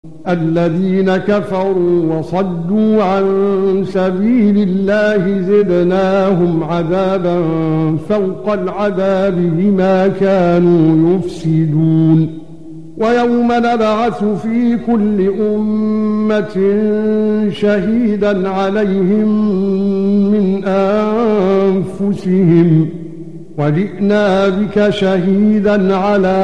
الذين كفروا وصدوا عن سبيل الله زدناهم عذابا فوق العذاب بما كانوا يفسدون ويوم نبعث في كل أمة شهيدا عليهم من أنفسهم وجئنا بك شهيدا على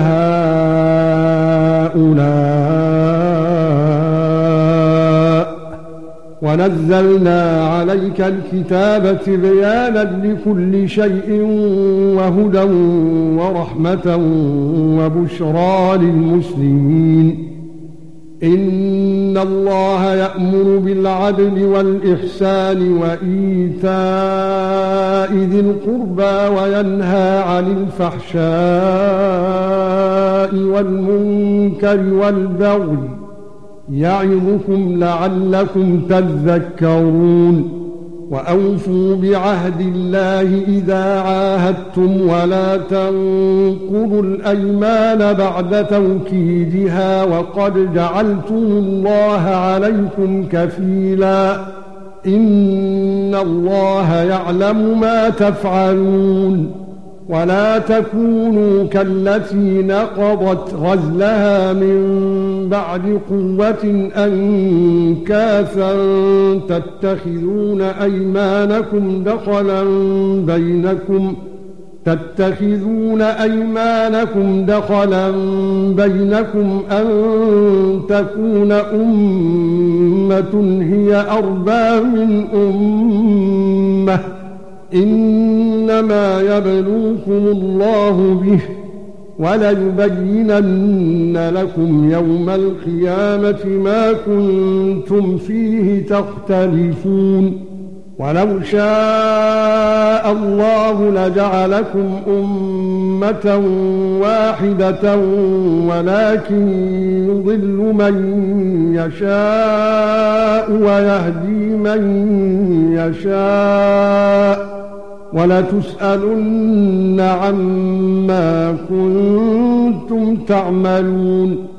هؤلاء ونزلنا عليك الكتاب بيانا لكل شيء وهدى ورحمة وبشرى للمسلمين إن الله يأمر بالعدل والإحسان وإيتاء ذي القربى وينهى عن الفحشاء والمنكر والبغي يعظكم لعلكم تذكرون وأوفوا بعهد الله إذا عاهدتم ولا تنقضوا الأيمان بعد توكيدها وقد جعلتم الله عليكم كفيلا إن الله يعلم ما تفعلون ولا تكونوا كالتي نقضت غزلها من بعد قوة أنكاثا تتخذون أيمانكم دخلا بينكم أن تكون أمة هي أربى من أمة إنما يبلوكم الله به وليبينن لكم يوم القيامة ما كنتم فيه تختلفون ولو شاء الله لجعلكم أمة واحدة ولكن يضل من يشاء ويهدي من يشاء ولتسألن عما كنتم تعملون